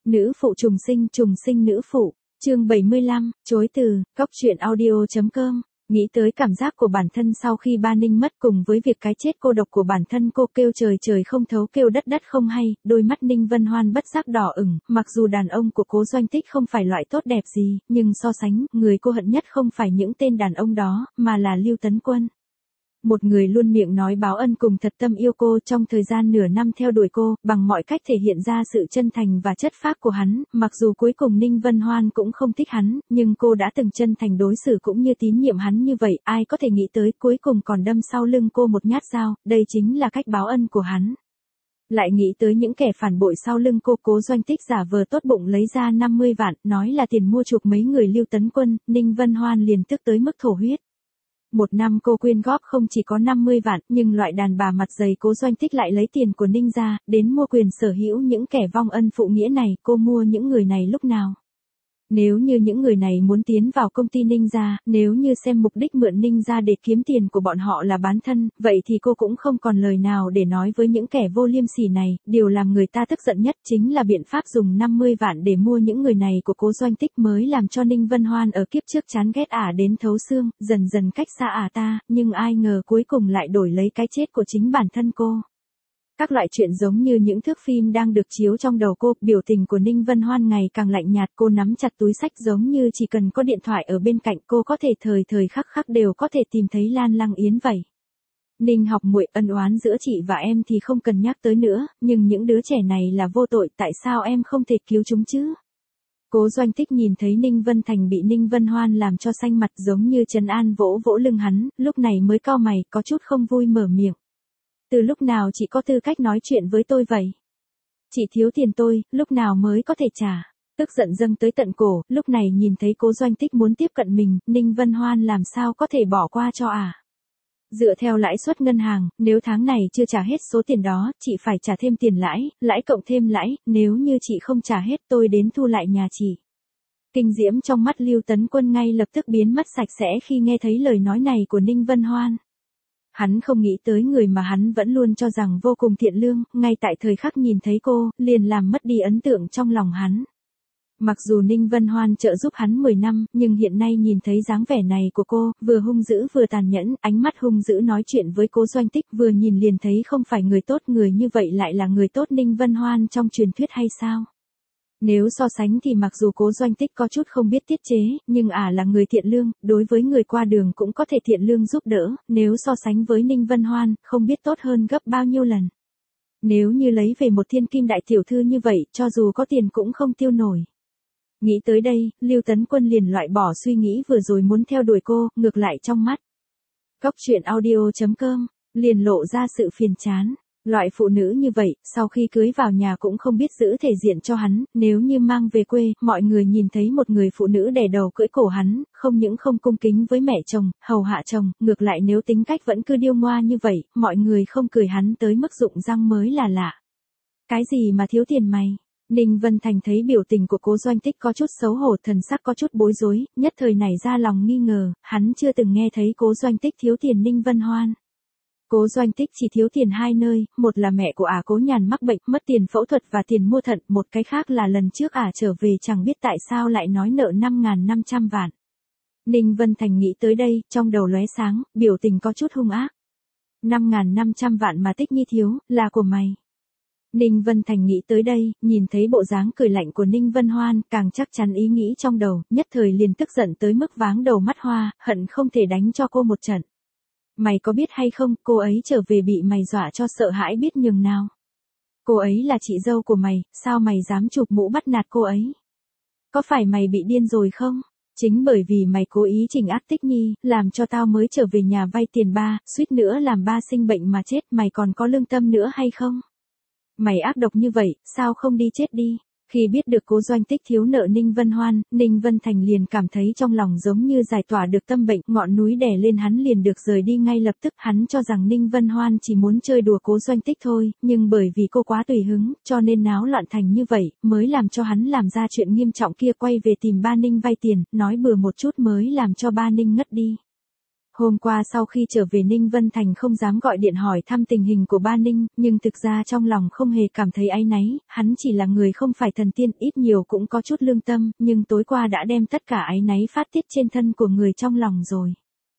Nữ phụ trùng sinh nữ phụ, chương 75, chối từ, góc truyện audio.com. Nghĩ tới cảm giác của bản thân sau khi ba Ninh mất cùng với việc cái chết cô độc của bản thân, cô kêu trời trời không thấu kêu đất đất không hay, đôi mắt Ninh Vân Hoan bất giác đỏ ửng. Mặc dù đàn ông của Cố Doanh Tích không phải loại tốt đẹp gì, nhưng so sánh, người cô hận nhất không phải những tên đàn ông đó, mà là Lưu Tấn Quân. Một người luôn miệng nói báo ân cùng thật tâm yêu cô, trong thời gian nửa năm theo đuổi cô, bằng mọi cách thể hiện ra sự chân thành và chất phác của hắn. Mặc dù cuối cùng Ninh Vân Hoan cũng không thích hắn, nhưng cô đã từng chân thành đối xử cũng như tín nhiệm hắn như vậy, ai có thể nghĩ tới cuối cùng còn đâm sau lưng cô một nhát dao, đây chính là cách báo ân của hắn. Lại nghĩ tới những kẻ phản bội sau lưng cô, Cố Doanh Tích giả vờ tốt bụng lấy ra 50 vạn, nói là tiền mua chuộc mấy người Lưu Tấn Quân, Ninh Vân Hoan liền tức tới mức thổ huyết. Một năm cô quyên góp không chỉ có 50 vạn, nhưng loại đàn bà mặt dày Cố Doanh Tích lại lấy tiền của Ninh ra, đến mua quyền sở hữu những kẻ vong ân phụ nghĩa này. Cô mua những người này lúc nào? Nếu như những người này muốn tiến vào công ty Ninh ra, nếu như xem mục đích mượn Ninh ra để kiếm tiền của bọn họ là bán thân, vậy thì cô cũng không còn lời nào để nói với những kẻ vô liêm sỉ này. Điều làm người ta tức giận nhất chính là biện pháp dùng 50 vạn để mua những người này của Cố Doanh Tích mới làm cho Ninh Vân Hoan ở kiếp trước chán ghét ả đến thấu xương, dần dần cách xa ả ta, nhưng ai ngờ cuối cùng lại đổi lấy cái chết của chính bản thân cô. Các loại chuyện giống như những thước phim đang được chiếu trong đầu cô, biểu tình của Ninh Vân Hoan ngày càng lạnh nhạt, cô nắm chặt túi xách giống như chỉ cần có điện thoại ở bên cạnh cô có thể thời thời khắc khắc đều có thể tìm thấy Lan Lăng Yến vậy. Ninh học muội, ân oán giữa chị và em thì không cần nhắc tới nữa, nhưng những đứa trẻ này là vô tội, tại sao em không thể cứu chúng chứ? Cố Doanh Tích nhìn thấy Ninh Vân Thành bị Ninh Vân Hoan làm cho xanh mặt giống như trấn an vỗ vỗ lưng hắn, lúc này mới cau mày, có chút không vui mở miệng. Từ lúc nào chị có tư cách nói chuyện với tôi vậy? Chị thiếu tiền tôi, lúc nào mới có thể trả? Tức giận dâng tới tận cổ, lúc này nhìn thấy Cố Doanh Tích muốn tiếp cận mình, Ninh Vân Hoan làm sao có thể bỏ qua cho à? Dựa theo lãi suất ngân hàng, nếu tháng này chưa trả hết số tiền đó, chị phải trả thêm tiền lãi, lãi cộng thêm lãi, nếu như chị không trả hết tôi đến thu lại nhà chị. Kinh diễm trong mắt Lưu Tấn Quân ngay lập tức biến mất sạch sẽ khi nghe thấy lời nói này của Ninh Vân Hoan. Hắn không nghĩ tới người mà hắn vẫn luôn cho rằng vô cùng thiện lương, ngay tại thời khắc nhìn thấy cô, liền làm mất đi ấn tượng trong lòng hắn. Mặc dù Ninh Vân Hoan trợ giúp hắn 10 năm, nhưng hiện nay nhìn thấy dáng vẻ này của cô, vừa hung dữ vừa tàn nhẫn, ánh mắt hung dữ nói chuyện với Cố Doanh Tích, vừa nhìn liền thấy không phải người tốt, người như vậy lại là người tốt Ninh Vân Hoan trong truyền thuyết hay sao? Nếu so sánh thì mặc dù Cố Doanh Tích có chút không biết tiết chế, nhưng là người thiện lương, đối với người qua đường cũng có thể thiện lương giúp đỡ, nếu so sánh với Ninh Vân Hoan, không biết tốt hơn gấp bao nhiêu lần. Nếu như lấy về một thiên kim đại tiểu thư như vậy, cho dù có tiền cũng không tiêu nổi. Nghĩ tới đây, Lưu Tấn Quân liền loại bỏ suy nghĩ vừa rồi muốn theo đuổi cô, ngược lại trong mắt. Góc truyện audio.com, liền lộ ra sự phiền chán. Loại phụ nữ như vậy, sau khi cưới vào nhà cũng không biết giữ thể diện cho hắn, nếu như mang về quê, mọi người nhìn thấy một người phụ nữ đè đầu cưỡi cổ hắn, không những không cung kính với mẹ chồng, hầu hạ chồng, ngược lại nếu tính cách vẫn cứ điêu ngoa như vậy, mọi người không cười hắn tới mức rụng răng mới là lạ. Cái gì mà thiếu tiền mày? Ninh Vân Thành thấy biểu tình của Cố Doanh Tích có chút xấu hổ, thần sắc có chút bối rối, nhất thời nảy ra lòng nghi ngờ, hắn chưa từng nghe thấy Cố Doanh Tích thiếu tiền Ninh Vân Hoan. Cố Doanh Tích chỉ thiếu tiền hai nơi, một là mẹ của Cố Nhàn mắc bệnh, mất tiền phẫu thuật và tiền mua thận, một cái khác là lần trước trở về chẳng biết tại sao lại nói nợ 5.500 vạn. Ninh Vân Thành nghĩ tới đây, trong đầu lóe sáng, biểu tình có chút hung ác. 5.500 vạn mà Tích Nhi thiếu, là của mày. Ninh Vân Thành nghĩ tới đây, nhìn thấy bộ dáng cười lạnh của Ninh Vân Hoan, càng chắc chắn ý nghĩ trong đầu, nhất thời liền tức giận tới mức váng đầu mắt hoa, hận không thể đánh cho cô một trận. Mày có biết hay không, cô ấy trở về bị mày dọa cho sợ hãi biết nhường nào. Cô ấy là chị dâu của mày, sao mày dám chụp mũ bắt nạt cô ấy? Có phải mày bị điên rồi không? Chính bởi vì mày cố ý chỉnh ác Tích Nhi, làm cho tao mới trở về nhà vay tiền ba, suýt nữa làm ba sinh bệnh mà chết, mày còn có lương tâm nữa hay không? Mày ác độc như vậy, sao không đi chết đi? Khi biết được Cố Doanh Tích thiếu nợ Ninh Vân Hoan, Ninh Vân Thành liền cảm thấy trong lòng giống như giải tỏa được tâm bệnh, ngọn núi đè lên hắn liền được rời đi ngay lập tức. Hắn cho rằng Ninh Vân Hoan chỉ muốn chơi đùa Cố Doanh Tích thôi, nhưng bởi vì cô quá tùy hứng, cho nên náo loạn thành như vậy, mới làm cho hắn làm ra chuyện nghiêm trọng kia, quay về tìm ba Ninh vay tiền, nói bừa một chút mới làm cho ba Ninh ngất đi. Hôm qua sau khi trở về Ninh Vân Thành không dám gọi điện hỏi thăm tình hình của ba Ninh, nhưng thực ra trong lòng không hề cảm thấy áy náy, hắn chỉ là người không phải thần tiên, ít nhiều cũng có chút lương tâm, nhưng tối qua đã đem tất cả áy náy phát tiết trên thân của người trong lòng rồi.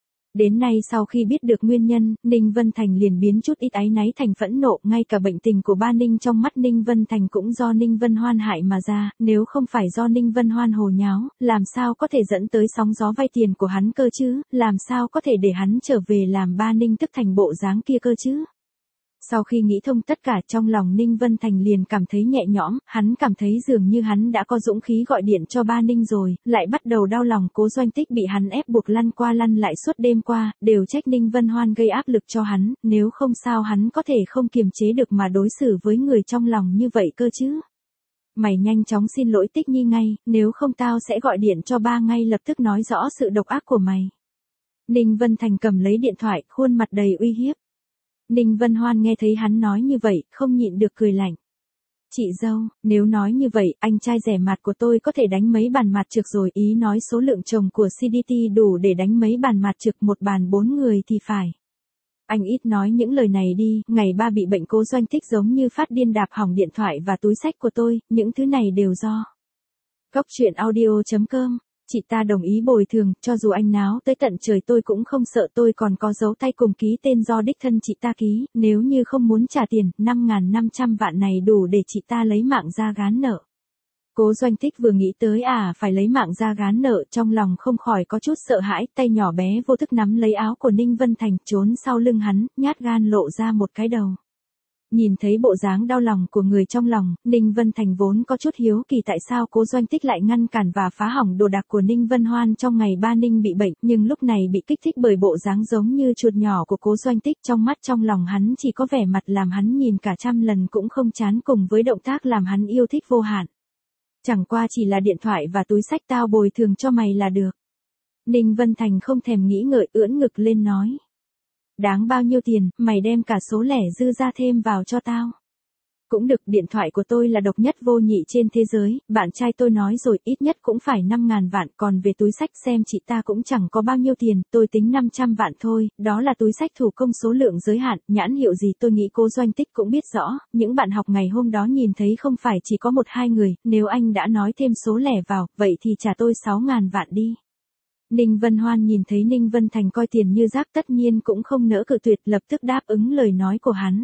Đến nay sau khi biết được nguyên nhân, Ninh Vân Thành liền biến chút ít áy náy thành phẫn nộ, ngay cả bệnh tình của ba Ninh trong mắt Ninh Vân Thành cũng do Ninh Vân Hoan hại mà ra, nếu không phải do Ninh Vân Hoan hồ nháo, làm sao có thể dẫn tới sóng gió vay tiền của hắn cơ chứ, làm sao có thể để hắn trở về làm ba Ninh tức thành bộ dáng kia cơ chứ. Sau khi nghĩ thông tất cả trong lòng Ninh Vân Thành liền cảm thấy nhẹ nhõm, hắn cảm thấy dường như hắn đã có dũng khí gọi điện cho ba Ninh rồi, lại bắt đầu đau lòng Cố Doanh Tích bị hắn ép buộc lăn qua lăn lại suốt đêm qua, đều trách Ninh Vân Hoan gây áp lực cho hắn, nếu không sao hắn có thể không kiềm chế được mà đối xử với người trong lòng như vậy cơ chứ. Mày nhanh chóng xin lỗi Tích Nhi ngay, nếu không tao sẽ gọi điện cho ba ngay lập tức nói rõ sự độc ác của mày. Ninh Vân Thành cầm lấy điện thoại, khuôn mặt đầy uy hiếp. Ninh Vân Hoan nghe thấy hắn nói như vậy, không nhịn được cười lạnh. Chị dâu, nếu nói như vậy, anh trai rẻ mạt của tôi có thể đánh mấy bàn mạt trực rồi, ý nói số lượng chồng của CDT đủ để đánh mấy bàn mạt trực, một bàn 4 người thì phải. Anh ít nói những lời này đi, ngày ba bị bệnh Cố Doanh Tích giống như phát điên đạp hỏng điện thoại và túi xách của tôi, những thứ này đều do. Góc truyện audio.com. Chị ta đồng ý bồi thường, cho dù anh náo tới tận trời tôi cũng không sợ, tôi còn có dấu tay cùng ký tên do đích thân chị ta ký, nếu như không muốn trả tiền, 5.500 vạn này đủ để chị ta lấy mạng ra gán nợ. Cố Doanh Tích vừa nghĩ tới phải lấy mạng ra gán nợ, trong lòng không khỏi có chút sợ hãi, tay nhỏ bé vô thức nắm lấy áo của Ninh Vân Thành, trốn sau lưng hắn, nhát gan lộ ra một cái đầu. Nhìn thấy bộ dáng đau lòng của người trong lòng, Ninh Vân Thành vốn có chút hiếu kỳ tại sao Cố Doanh Tích lại ngăn cản và phá hỏng đồ đạc của Ninh Vân Hoan trong ngày ba Ninh bị bệnh, nhưng lúc này bị kích thích bởi bộ dáng giống như chuột nhỏ của Cố Doanh Tích, trong mắt trong lòng hắn chỉ có vẻ mặt làm hắn nhìn cả trăm lần cũng không chán, cùng với động tác làm hắn yêu thích vô hạn. Chẳng qua chỉ là điện thoại và túi xách, tao bồi thường cho mày là được. Ninh Vân Thành không thèm nghĩ ngợi, ưỡn ngực lên nói. Đáng bao nhiêu tiền, mày đem cả số lẻ dư ra thêm vào cho tao. Cũng được, điện thoại của tôi là độc nhất vô nhị trên thế giới, bạn trai tôi nói rồi, ít nhất cũng phải 5.000 vạn, còn về túi xách xem chị ta cũng chẳng có bao nhiêu tiền, tôi tính 500 vạn thôi, đó là túi xách thủ công số lượng giới hạn, nhãn hiệu gì tôi nghĩ Cố Doanh Tích cũng biết rõ, những bạn học ngày hôm đó nhìn thấy không phải chỉ có 1-2 người, nếu anh đã nói thêm số lẻ vào, vậy thì trả tôi 6.000 vạn đi. Ninh Vân Hoan nhìn thấy Ninh Vân Thành coi tiền như rác tất nhiên cũng không nỡ cự tuyệt, lập tức đáp ứng lời nói của hắn.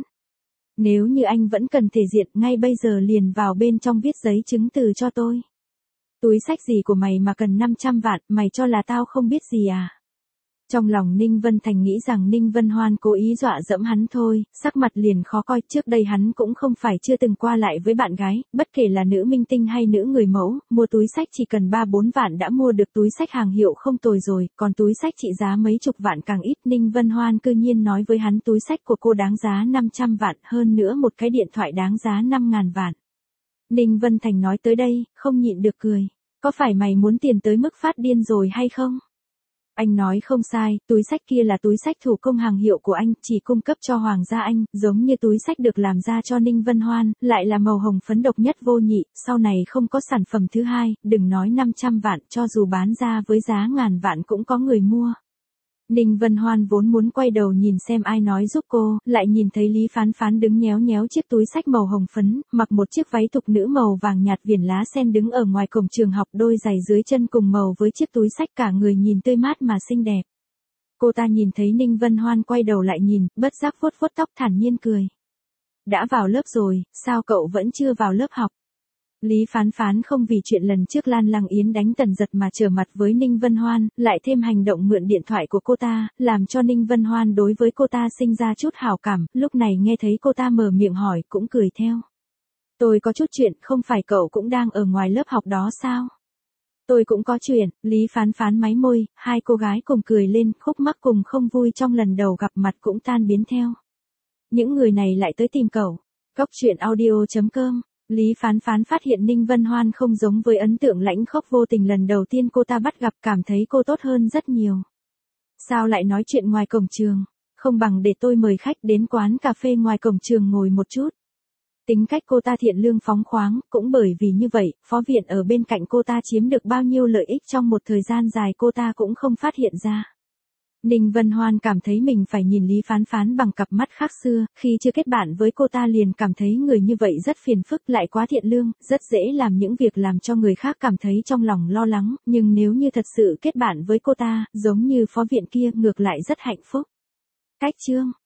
Nếu như anh vẫn cần thể diện, ngay bây giờ liền vào bên trong viết giấy chứng từ cho tôi. Túi xách gì của mày mà cần 500 vạn, mày cho là tao không biết gì à? Trong lòng Ninh Vân Thành nghĩ rằng Ninh Vân Hoan cố ý dọa dẫm hắn thôi, sắc mặt liền khó coi, trước đây hắn cũng không phải chưa từng qua lại với bạn gái, bất kể là nữ minh tinh hay nữ người mẫu, mua túi xách chỉ cần 3-4 vạn đã mua được túi xách hàng hiệu không tồi rồi, còn túi xách trị giá mấy chục vạn càng ít. Ninh Vân Hoan cư nhiên nói với hắn túi xách của cô đáng giá 500 vạn, hơn nữa một cái điện thoại đáng giá 5.000 vạn. Ninh Vân Thành nói tới đây, không nhịn được cười, có phải mày muốn tiền tới mức phát điên rồi hay không? Anh nói không sai, túi xách kia là túi xách thủ công hàng hiệu của anh, chỉ cung cấp cho Hoàng gia anh, giống như túi xách được làm ra cho Ninh Vân Hoan, lại là màu hồng phấn độc nhất vô nhị, sau này không có sản phẩm thứ hai, đừng nói 500 vạn, cho dù bán ra với giá ngàn vạn cũng có người mua. Ninh Vân Hoan vốn muốn quay đầu nhìn xem ai nói giúp cô, lại nhìn thấy Lý Phán Phán đứng nhéo nhéo chiếc túi xách màu hồng phấn, mặc một chiếc váy thục nữ màu vàng nhạt viền lá sen đứng ở ngoài cổng trường học, đôi giày dưới chân cùng màu với chiếc túi xách, cả người nhìn tươi mát mà xinh đẹp. Cô ta nhìn thấy Ninh Vân Hoan quay đầu lại nhìn, bất giác vuốt vuốt tóc thản nhiên cười. Đã vào lớp rồi, sao cậu vẫn chưa vào lớp học? Lý Phán Phán không vì chuyện lần trước Lan Lăng Yến đánh Tần Giật mà trở mặt với Ninh Vân Hoan, lại thêm hành động mượn điện thoại của cô ta, làm cho Ninh Vân Hoan đối với cô ta sinh ra chút hảo cảm, lúc này nghe thấy cô ta mở miệng hỏi cũng cười theo. Tôi có chút chuyện, không phải cậu cũng đang ở ngoài lớp học đó sao? Tôi cũng có chuyện, Lý Phán Phán máy môi, hai cô gái cùng cười lên, khúc mắc cùng không vui trong lần đầu gặp mặt cũng tan biến theo. Những người này lại tới tìm cậu. Góc truyện audio.com. Lý Phán Phán phát hiện Ninh Vân Hoan không giống với ấn tượng lãnh khốc vô tình lần đầu tiên cô ta bắt gặp, cảm thấy cô tốt hơn rất nhiều. Sao lại nói chuyện ngoài cổng trường? Không bằng để tôi mời khách đến quán cà phê ngoài cổng trường ngồi một chút. Tính cách cô ta thiện lương phóng khoáng, cũng bởi vì như vậy, phó viện ở bên cạnh cô ta chiếm được bao nhiêu lợi ích trong một thời gian dài cô ta cũng không phát hiện ra. Ninh Vân Hoan cảm thấy mình phải nhìn Lý Phán Phán bằng cặp mắt khác xưa, khi chưa kết bạn với cô ta liền cảm thấy người như vậy rất phiền phức lại quá thiện lương, rất dễ làm những việc làm cho người khác cảm thấy trong lòng lo lắng, nhưng nếu như thật sự kết bạn với cô ta, giống như phó viện kia ngược lại rất hạnh phúc. Cách chương